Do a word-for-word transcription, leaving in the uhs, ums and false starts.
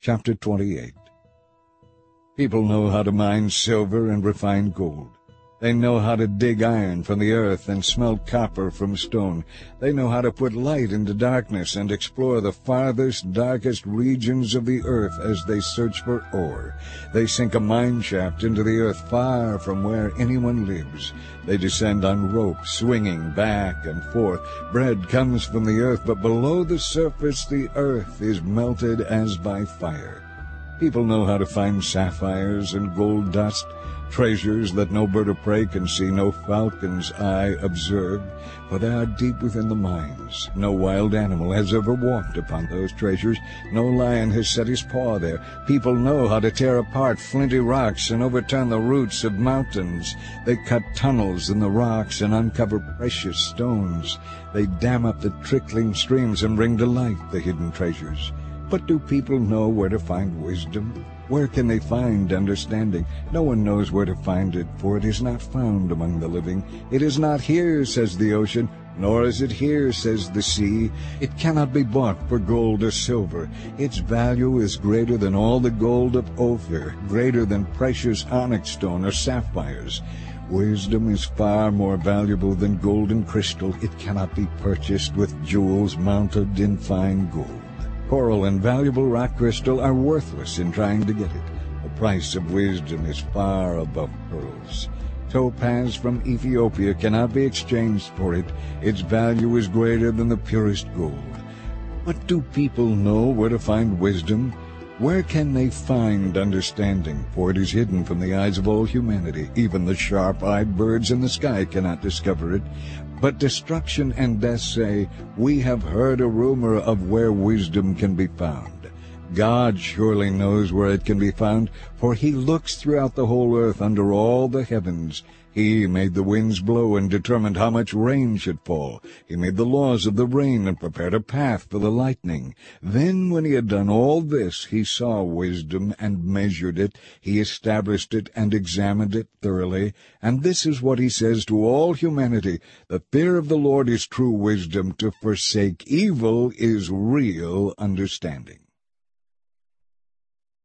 Chapter twenty-eight. People know how to mine silver and refine gold. They know how to dig iron from the earth and smelt copper from stone. They know how to put light into darkness and explore the farthest, darkest regions of the earth as they search for ore. They sink a mine shaft into the earth far from where anyone lives. They descend on ropes, swinging back and forth. Bread comes from the earth, but below the surface the earth is melted as by fire. People know how to find sapphires and gold dust, treasures that no bird of prey can see, no falcon's eye observe, for they are deep within the mines. No wild animal has ever walked upon those treasures. No lion has set his paw there. People know how to tear apart flinty rocks and overturn the roots of mountains. They cut tunnels in the rocks and uncover precious stones. They dam up the trickling streams and bring to light the hidden treasures. But do people know where to find wisdom? Where can they find understanding? No one knows where to find it, for it is not found among the living. It is not here, says the ocean, nor is it here, says the sea. It cannot be bought for gold or silver. Its value is greater than all the gold of Ophir, greater than precious onyx stone or sapphires. Wisdom is far more valuable than gold and crystal. It cannot be purchased with jewels mounted in fine gold. Coral and valuable rock crystal are worthless in trying to get it. The price of wisdom is far above pearls. Topaz from Ethiopia cannot be exchanged for it. Its value is greater than the purest gold. But do people know where to find wisdom? Where can they find understanding? For it is hidden from the eyes of all humanity. Even the sharp-eyed birds in the sky cannot discover it. But destruction and death say, we have heard a rumor of where wisdom can be found. God surely knows where it can be found, for he looks throughout the whole earth under all the heavens. He made the winds blow and determined how much rain should fall. He made the laws of the rain and prepared a path for the lightning. Then when he had done all this, he saw wisdom and measured it. He established it and examined it thoroughly. And this is what he says to all humanity: the fear of the Lord is true wisdom. To forsake evil is real understanding.